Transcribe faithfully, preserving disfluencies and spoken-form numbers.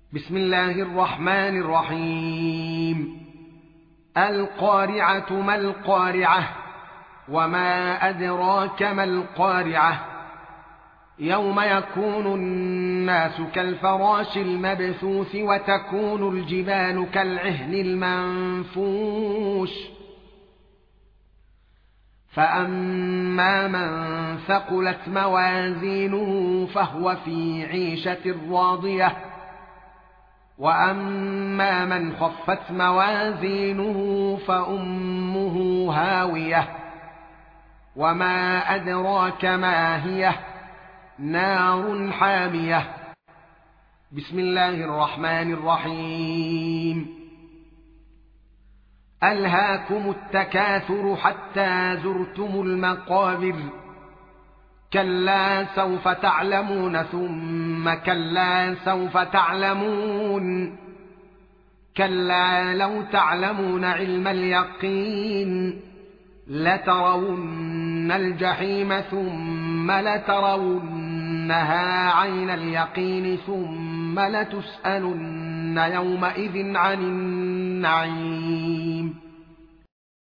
بسم الله الرحمن الرحيم. القارعة ما القارعة وما أدراك ما القارعة يوم يكون الناس كالفراش المبثوث وتكون الجبال كالعهن المنفوش فأما من ثقلت موازينه فهو في عيشة راضية وأما من خفت موازينه فأمه هاوية وما أدراك ما هي نار حامية. بسم الله الرحمن الرحيم. ألهاكم التكاثر حتى زرتم المقابر كلا سوف تعلمون ثم كلا سوف تعلمون كلا لو تعلمون علم اليقين لترون الجحيم ثم لترونها عين اليقين ثم لتسألن يومئذ عن النعيم.